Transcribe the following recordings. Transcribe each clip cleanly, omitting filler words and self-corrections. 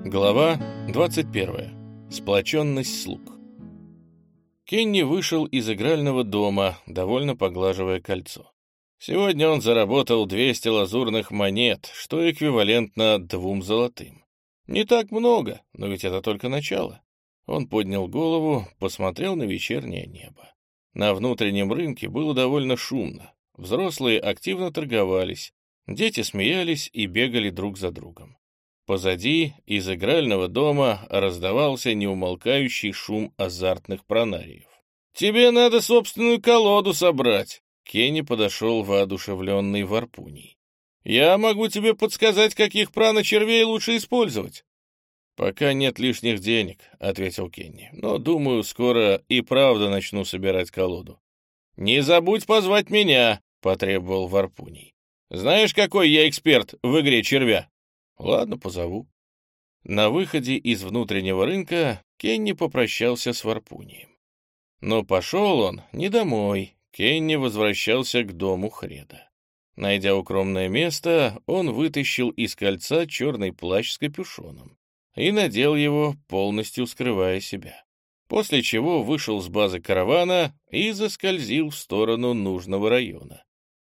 Глава 21. Сплоченность слуг. Кенни вышел из игрального дома, довольно поглаживая кольцо. Сегодня он заработал 200 лазурных монет, что эквивалентно 2 золотым. Не так много, но ведь это только начало. Он поднял голову, посмотрел на вечернее небо. На внутреннем рынке было довольно шумно. Взрослые активно торговались, дети смеялись и бегали друг за другом. Позади из игрального дома раздавался неумолкающий шум азартных пронариев. «Тебе надо собственную колоду собрать!» Кенни подошел воодушевленный Варпуней. «Я могу тебе подсказать, каких прана-червей лучше использовать». «Пока нет лишних денег», — ответил Кенни, «но, думаю, скоро и правда начну собирать колоду». «Не забудь позвать меня», — потребовал Варпуний. «Знаешь, какой я эксперт в игре червя?» «Ладно, позову». На выходе из внутреннего рынка Кенни попрощался с Варпунием. Но пошел он не домой. Кенни возвращался к дому Хреда. Найдя укромное место, он вытащил из кольца черный плащ с капюшоном и надел его, полностью скрывая себя. После чего вышел с базы каравана и заскользил в сторону нужного района.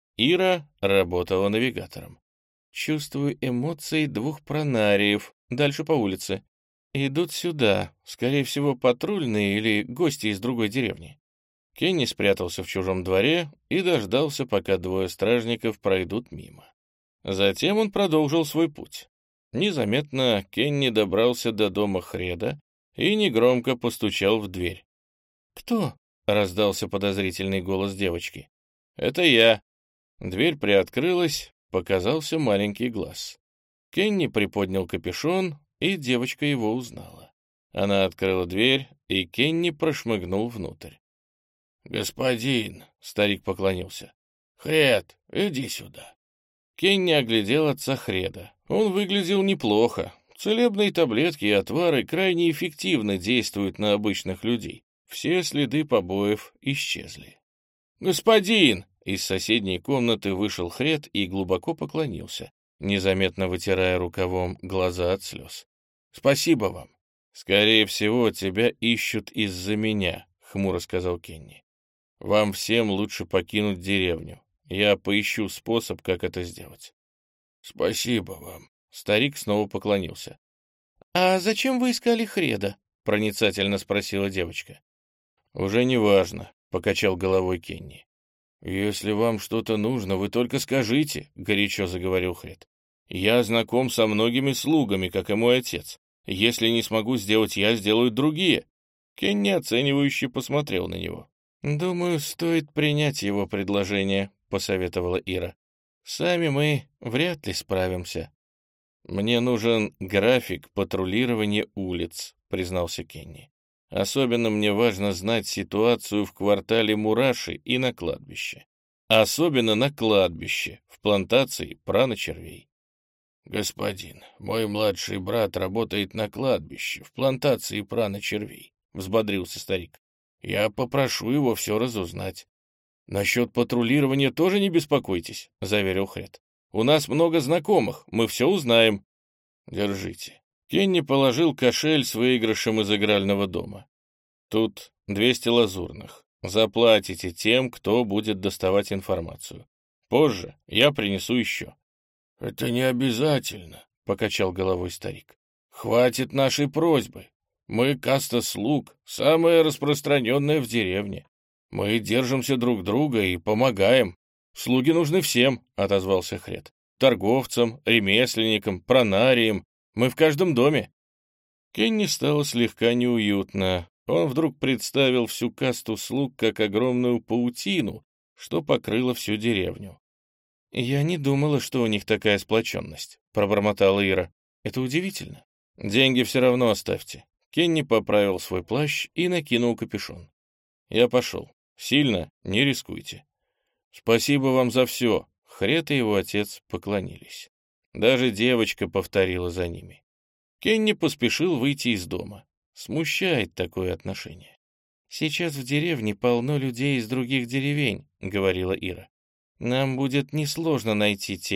Ира работала навигатором. «Чувствую эмоции 2 пронариев. Дальше по улице. Идут сюда. Скорее всего, патрульные или гости из другой деревни». Кенни спрятался в чужом дворе и дождался, пока 2 стражников пройдут мимо. Затем он продолжил свой путь. Незаметно Кенни добрался до дома Хреда и негромко постучал в дверь. «Кто?» — раздался подозрительный голос девочки. «Это я». Дверь приоткрылась. Показался маленький глаз. Кенни приподнял капюшон, и девочка его узнала. Она открыла дверь, и Кенни прошмыгнул внутрь. «Господин», — старик поклонился, — «Хред, иди сюда». Кенни оглядел отца Хреда. Он выглядел неплохо. Целебные таблетки и отвары крайне эффективно действуют на обычных людей. Все следы побоев исчезли. «Господин!» Из соседней комнаты вышел Хред и глубоко поклонился, незаметно вытирая рукавом глаза от слез. «Спасибо вам». «Скорее всего, тебя ищут из-за меня», — хмуро сказал Кенни. «Вам всем лучше покинуть деревню. Я поищу способ, как это сделать». «Спасибо вам». Старик снова поклонился. «А зачем вы искали Хреда?» — проницательно спросила девочка. «Уже не важно», — покачал головой Кенни. «Если вам что-то нужно, вы только скажите», — горячо заговорил Хред. «Я знаком со многими слугами, как и мой отец. Если не смогу сделать я, сделают другие». Кенни оценивающе посмотрел на него. «Думаю, стоит принять его предложение», — посоветовала Ира. «Сами мы вряд ли справимся». «Мне нужен график патрулирования улиц», — признался Кенни. «Особенно мне важно знать ситуацию в квартале Мураши и на кладбище. Особенно на кладбище, в плантации прана-червей». «Господин, мой младший брат работает на кладбище, в плантации прана-червей», — взбодрился старик. «Я попрошу его все разузнать». «Насчет патрулирования тоже не беспокойтесь», — заверил Хред. «У нас много знакомых, мы все узнаем». «Держите». Кенни положил кошель с выигрышем из игрального дома. «Тут 200 лазурных. Заплатите тем, кто будет доставать информацию. Позже я принесу еще». «Это не обязательно», — покачал головой старик. «Хватит нашей просьбы. Мы каста слуг, самая распространенная в деревне. Мы держимся друг друга и помогаем. Слуги нужны всем», — отозвался Хред. «Торговцам, ремесленникам, пронариям. Мы в каждом доме». Кенни стало слегка неуютно. Он вдруг представил всю касту слуг как огромную паутину, что покрыло всю деревню. «Я не думала, что у них такая сплоченность», — пробормотала Ира. «Это удивительно». «Деньги все равно оставьте». Кенни поправил свой плащ и накинул капюшон. «Я пошел. Сильно не рискуйте». «Спасибо вам за все». Хред и его отец поклонились. Даже девочка повторила за ними. Кенни поспешил выйти из дома. Смущает такое отношение. «Сейчас в деревне полно людей из других деревень», — говорила Ира. «Нам будет несложно найти тех,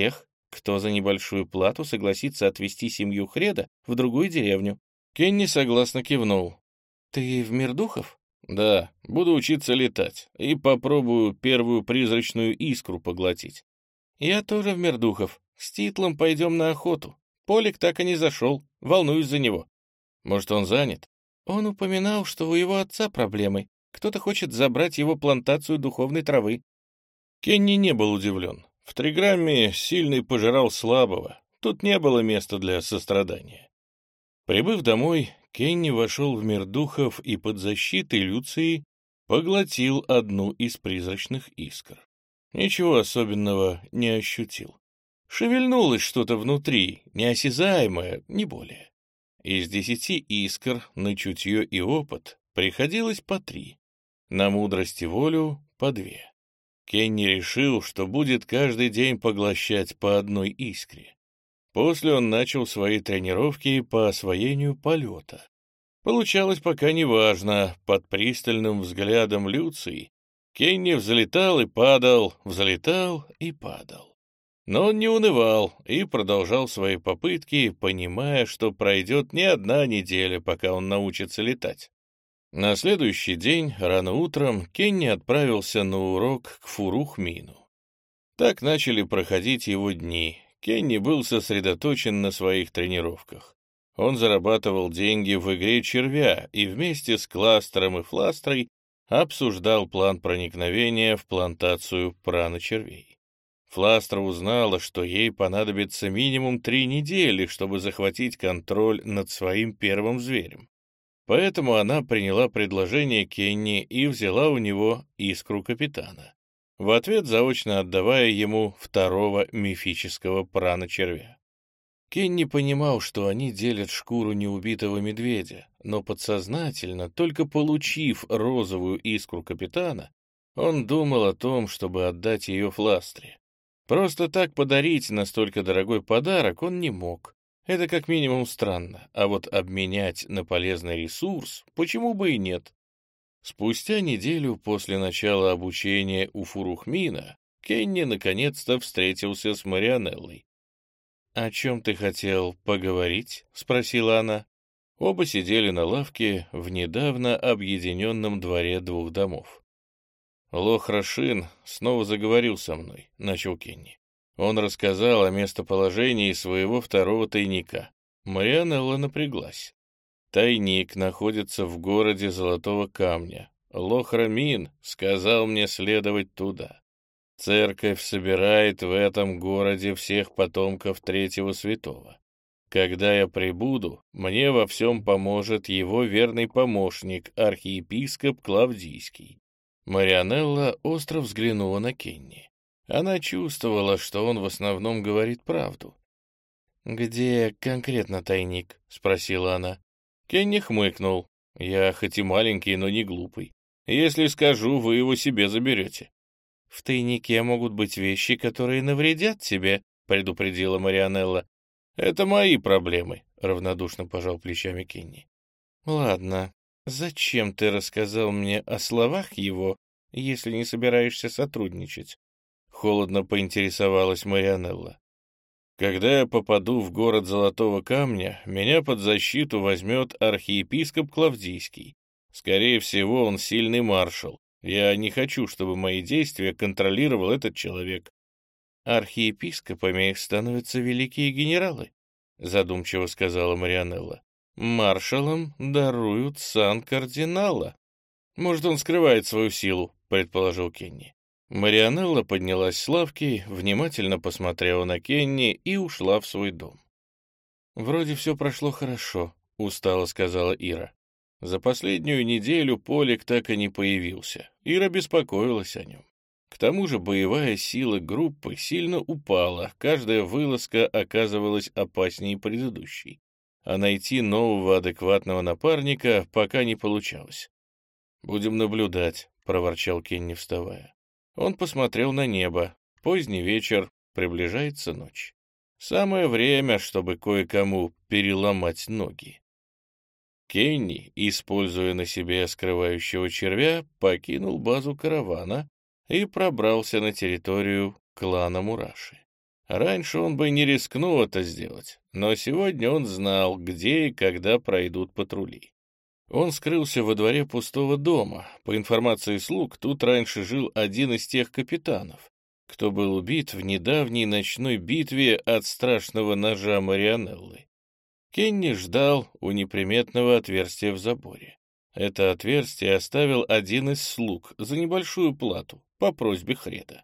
кто за небольшую плату согласится отвезти семью Хреда в другую деревню. Кенни согласно кивнул. Ты в мир духов? Да, буду учиться летать и попробую первую призрачную искру поглотить. Я тоже в мир духов. С Титлом пойдем на охоту. Полик так и не зашел, волнуюсь за него. Может, он занят? Он упоминал, что у его отца проблемы. Кто-то хочет забрать его плантацию духовной травы. Кенни не был удивлен. В триграмме сильный пожирал слабого. Тут не было места для сострадания. Прибыв домой, Кенни вошел в мир духов и под защитой Люции поглотил одну из призрачных искр. Ничего особенного не ощутил. Шевельнулось что-то внутри, неосязаемое, не более. Из 10 искр на чутье и опыт приходилось по 3, на мудрость и волю по 2. Кенни решил, что будет каждый день поглощать по одной искре. После он начал свои тренировки по освоению полета. Получалось пока неважно, под пристальным взглядом Люции Кенни взлетал и падал, взлетал и падал. Но он не унывал и продолжал свои попытки, понимая, что пройдет не одна неделя, пока он научится летать. На следующий день, рано утром, Кенни отправился на урок к Фурухмину. Так начали проходить его дни. Кенни был сосредоточен на своих тренировках. Он зарабатывал деньги в игре червя и вместе с Кластером и Фластрой обсуждал план проникновения в плантацию праночервей. Фластра узнала, что ей понадобится минимум 3 недели, чтобы захватить контроль над своим первым зверем. Поэтому она приняла предложение Кенни и взяла у него искру капитана, в ответ заочно отдавая ему второго мифического праночервя. Кенни понимал, что они делят шкуру неубитого медведя, но подсознательно, только получив розовую искру капитана, он думал о том, чтобы отдать ее Фластре. Просто так подарить настолько дорогой подарок он не мог. Это как минимум странно, а вот обменять на полезный ресурс почему бы и нет. Спустя неделю после начала обучения у Фурухмина Кенни наконец-то встретился с Марианеллой. «О чем ты хотел поговорить?» — спросила она. Оба сидели на лавке в недавно объединенном дворе 2 домов. «Лох-Рашин снова заговорил со мной», — начал Кенни. Он рассказал о местоположении своего второго тайника. Марианелла напряглась. Тайник находится в городе Золотого Камня. Лох-Рамин сказал мне следовать туда. Церковь собирает в этом городе всех потомков Третьего Святого. Когда я прибуду, мне во всем поможет его верный помощник, архиепископ Клавдийский. Марианелла остро взглянула на Кенни. Она чувствовала, что он в основном говорит правду. «Где конкретно тайник?» — спросила она. Кенни хмыкнул. «Я хоть и маленький, но не глупый. Если скажу, вы его себе заберете». «В тайнике могут быть вещи, которые навредят тебе», — предупредила Марианелла. «Это мои проблемы», — равнодушно пожал плечами Кенни. «Ладно, зачем ты рассказал мне о словах его, если не собираешься сотрудничать?» Холодно поинтересовалась Марианелла. «Когда я попаду в город Золотого Камня, меня под защиту возьмет архиепископ Клавдийский. Скорее всего, он сильный маршал. Я не хочу, чтобы мои действия контролировал этот человек». «Архиепископами их становятся великие генералы», — задумчиво сказала Марианелла. «Маршалам даруют сан кардинала». «Может, он скрывает свою силу», — предположил Кенни. Марианелла поднялась с лавки, внимательно посмотрела на Кенни и ушла в свой дом. «Вроде все прошло хорошо», — устало сказала Ира. За последнюю неделю Полик так и не появился. Ира беспокоилась о нем. К тому же боевая сила группы сильно упала, каждая вылазка оказывалась опаснее предыдущей, а найти нового адекватного напарника пока не получалось. «Будем наблюдать», — проворчал Кенни, вставая. Он посмотрел на небо. Поздний вечер, приближается ночь. Самое время, чтобы кое-кому переломать ноги. Кенни, используя на себе скрывающего червя, покинул базу каравана и пробрался на территорию клана Мураши. Раньше он бы не рискнул это сделать, но сегодня он знал, где и когда пройдут патрули. Он скрылся во дворе пустого дома. По информации слуг, тут раньше жил один из тех капитанов, кто был убит в недавней ночной битве от страшного ножа Марианеллы. Кенни ждал у неприметного отверстия в заборе. Это отверстие оставил один из слуг за небольшую плату по просьбе Хреда.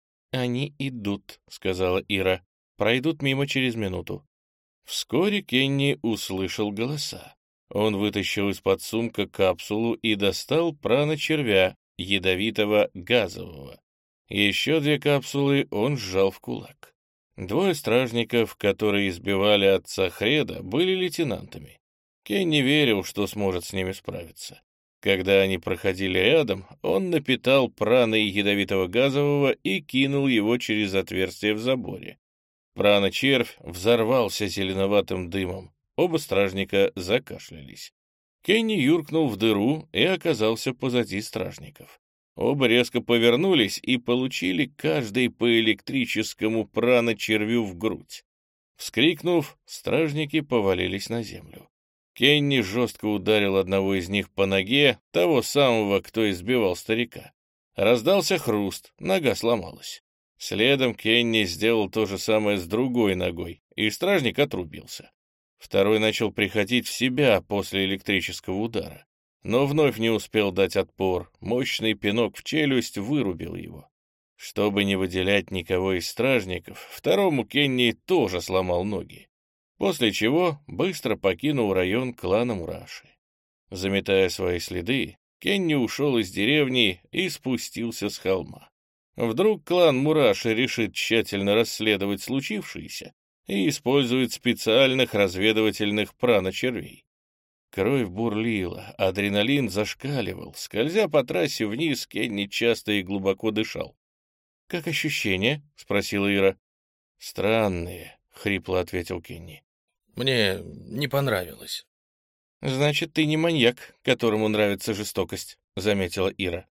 «Они идут», — сказала Ира. «Пройдут мимо через минуту». Вскоре Кенни услышал голоса. Он вытащил из-под сумка капсулу и достал прана-червя, ядовитого газового. Еще 2 капсулы он сжал в кулак. 2 стражников, которые избивали отца Хреда, были лейтенантами. Кенни верил, что сможет с ними справиться. Когда они проходили рядом, он напитал праной ядовитого газового и кинул его через отверстие в заборе. Прана-червь взорвался зеленоватым дымом. Оба стражника закашлялись. Кенни юркнул в дыру и оказался позади стражников. Оба резко повернулись и получили каждый по электрическому прана-червю в грудь. Вскрикнув, стражники повалились на землю. Кенни жестко ударил одного из них по ноге, того самого, кто избивал старика. Раздался хруст, нога сломалась. Следом Кенни сделал то же самое с другой ногой, и стражник отрубился. Второй начал приходить в себя после электрического удара, но вновь не успел дать отпор. Мощный пинок в челюсть вырубил его. Чтобы не выделять никого из стражников, второму Кенни тоже сломал ноги, после чего быстро покинул район клана Мураши. Заметая свои следы, Кенни ушел из деревни и спустился с холма. Вдруг клан Мураши решит тщательно расследовать случившееся и использует специальных разведывательных прана-червей. Кровь бурлила, адреналин зашкаливал. Скользя по трассе вниз, Кенни часто и глубоко дышал. «Как ощущения?» — спросила Ира. «Странные», — хрипло ответил Кенни. «Мне не понравилось». «Значит, ты не маньяк, которому нравится жестокость», — заметила Ира.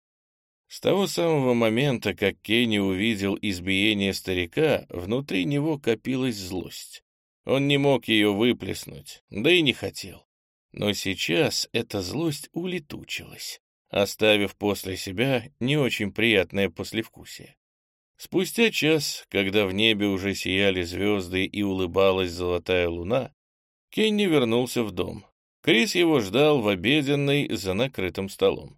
С того самого момента, как Кенни увидел избиение старика, внутри него копилась злость. Он не мог ее выплеснуть, да и не хотел. Но сейчас эта злость улетучилась, оставив после себя не очень приятное послевкусие. Спустя час, когда в небе уже сияли звезды и улыбалась золотая луна, Кенни вернулся в дом. Крис его ждал в обеденной за накрытым столом.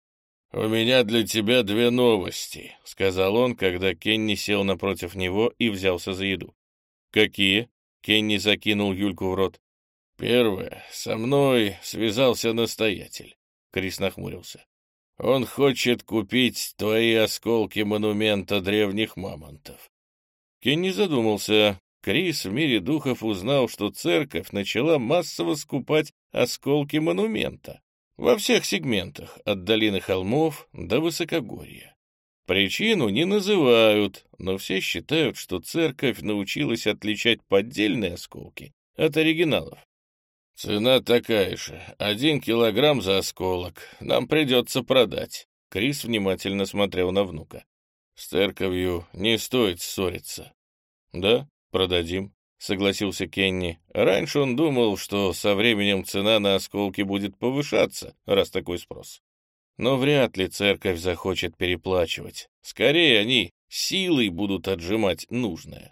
«У меня для тебя 2 новости», — сказал он, когда Кенни сел напротив него и взялся за еду. «Какие?» — Кенни закинул Юльку в рот. «Первое. Со мной связался настоятель», — Крис нахмурился. «Он хочет купить твои осколки монумента древних мамонтов». Кенни задумался. Крис в мире духов узнал, что церковь начала массово скупать осколки монумента во всех сегментах, от долины холмов до высокогорья. Причину не называют, но все считают, что церковь научилась отличать поддельные осколки от оригиналов. «Цена такая же, 1 килограмм за осколок. Нам придется продать». Крис внимательно смотрел на внука. «С церковью не стоит ссориться». «Да, продадим», — согласился Кенни. Раньше он думал, что со временем цена на осколки будет повышаться, раз такой спрос. Но вряд ли церковь захочет переплачивать. Скорее, они силой будут отжимать нужное.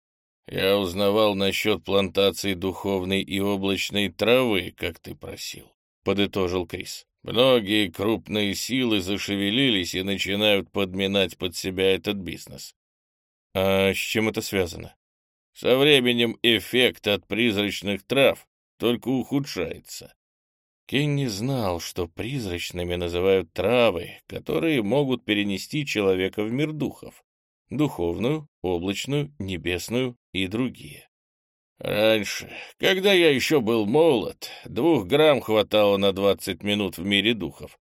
«Я узнавал насчет плантаций духовной и облачной травы, как ты просил», — подытожил Крис. «Многие крупные силы зашевелились и начинают подминать под себя этот бизнес». «А с чем это связано?» «Со временем эффект от призрачных трав только ухудшается». Кенни знал, что призрачными называют травы, которые могут перенести человека в мир духов. Духовную, облачную, небесную и другие. Раньше, когда я еще был молод, 2 грамм хватало на 20 минут в мире духов.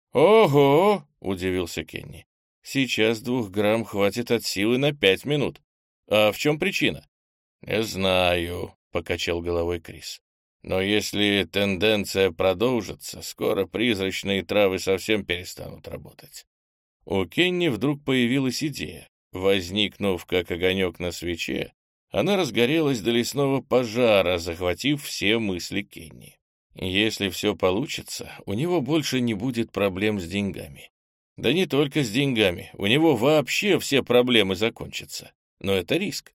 «Ого!» — удивился Кенни. «Сейчас 2 грамм хватит от силы на 5 минут. А в чем причина?» «Не знаю», — покачал головой Крис. «Но если тенденция продолжится, скоро призрачные травы совсем перестанут работать». У Кенни вдруг появилась идея. Возникнув, как огонек на свече, она разгорелась до лесного пожара, захватив все мысли Кенни. Если все получится, у него больше не будет проблем с деньгами. Да не только с деньгами, у него вообще все проблемы закончатся. Но это риск.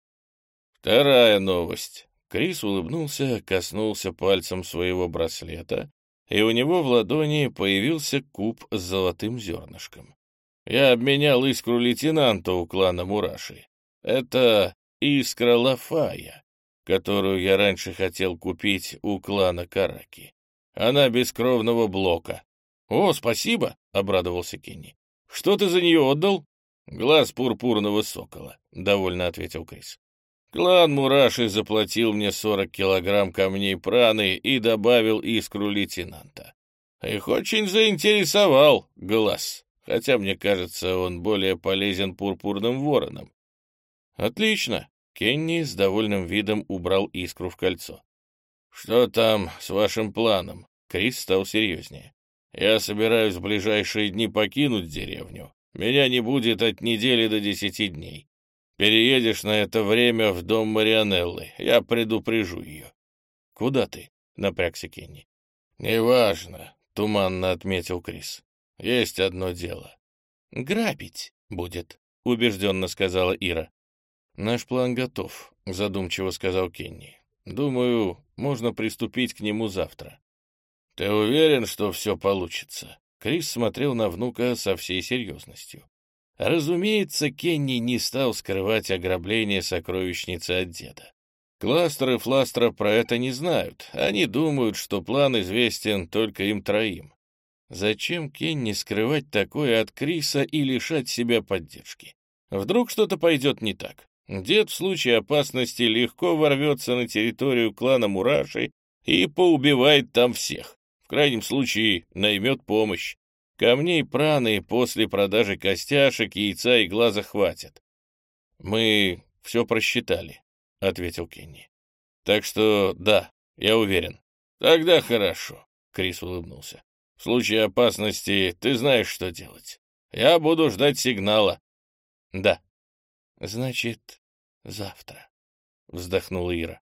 Вторая новость. Крис улыбнулся, коснулся пальцем своего браслета, и у него в ладони появился куб с золотым зернышком. Я обменял искру лейтенанта у клана Мураши. Это искра Лафая, которую я раньше хотел купить у клана Караки. Она без кровного блока. «О, спасибо!» — обрадовался Кенни. «Что ты за нее отдал?» «Глаз пурпурного сокола», — довольно ответил Крис. «Клан Мураши заплатил мне 40 килограмм камней праны и добавил искру лейтенанта. Их очень заинтересовал глаз, хотя, мне кажется, он более полезен пурпурным воронам». «Отлично!» — Кенни с довольным видом убрал искру в кольцо. «Что там с вашим планом?» Крис стал серьезнее. «Я собираюсь в ближайшие дни покинуть деревню. Меня не будет от недели до 10 дней. Переедешь на это время в дом Марианеллы. Я предупрежу ее». «Куда ты?» — напрягся Кенни. «Неважно», — туманно отметил Крис. «Есть одно дело». «Грабить будет», — убежденно сказала Ира. «Наш план готов», — задумчиво сказал Кенни. «Думаю, можно приступить к нему завтра». «Ты уверен, что все получится?» Крис смотрел на внука со всей серьезностью. Разумеется, Кенни не стал скрывать ограбление сокровищницы от деда. Кластер и Фластер про это не знают. Они думают, что план известен только им троим. Зачем Кенни скрывать такое от Криса и лишать себя поддержки? Вдруг что-то пойдет не так? Дед в случае опасности легко ворвется на территорию клана Мураши и поубивает там всех. В крайнем случае наймет помощь. Камней праны после продажи костяшек, яйца и глаза хватит. «Мы все просчитали», — ответил Кенни. «Так что, да, я уверен». «Тогда хорошо», — Крис улыбнулся. «В случае опасности ты знаешь, что делать. Я буду ждать сигнала». «Да». «Значит, завтра», — вздохнула Ира.